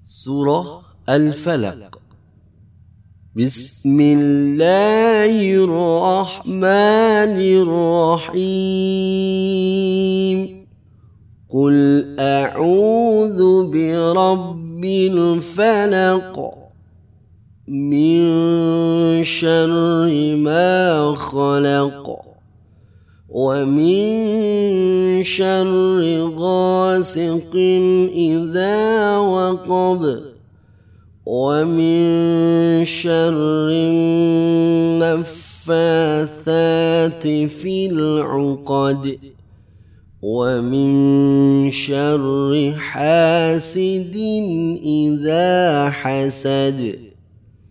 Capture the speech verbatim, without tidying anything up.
سورة الفلق. بسم الله الرحمن الرحيم. قل أعوذ برب الفلق من شر ما خلق ومن شر غاسق إذا وقب ومن شر النفاثات في العقد ومن شر حاسد إذا حسد.